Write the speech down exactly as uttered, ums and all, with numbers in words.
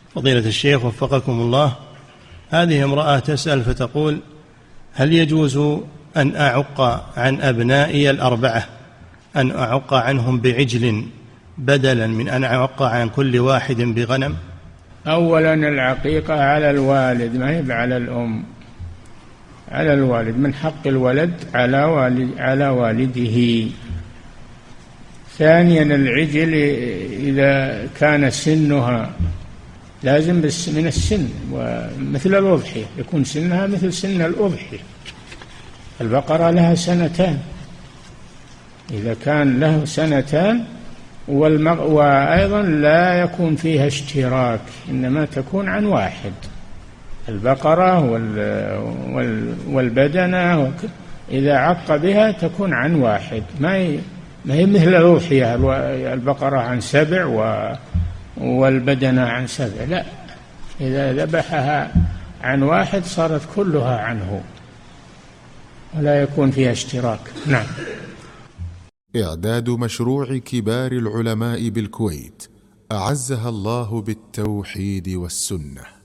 فضيلة الشيخ وفقكم الله، هذه امرأة تسأل فتقول: هل يجوز أن أعق عن أبنائي الأربعة أن أعق عنهم بعجل بدلا من أن أعق عن كل واحد بغنم؟ أولا العقيقة على الوالد، ما هي على الأم، على الوالد، من حق الولد على والد على والده. ثانيا العجل إذا كان سنها لازم من السن، ومثل الأضحية يكون سنها مثل سن الأضحية. البقرة لها سنتان، إذا كان له سنتان، والمغ... وأيضا لا يكون فيها اشتراك، إنما تكون عن واحد. البقرة وال... وال... والبدنة إذا عق بها تكون عن واحد، ما هي, ما هي مثل الأضحية، البقرة عن سبع و... والبدنة عن سبع، لا، إذا ذبحها عن واحد صارت كلها عنه ولا يكون فيها اشتراك. نعم. إعداد مشروع كبار العلماء بالكويت أعزها الله بالتوحيد والسنة.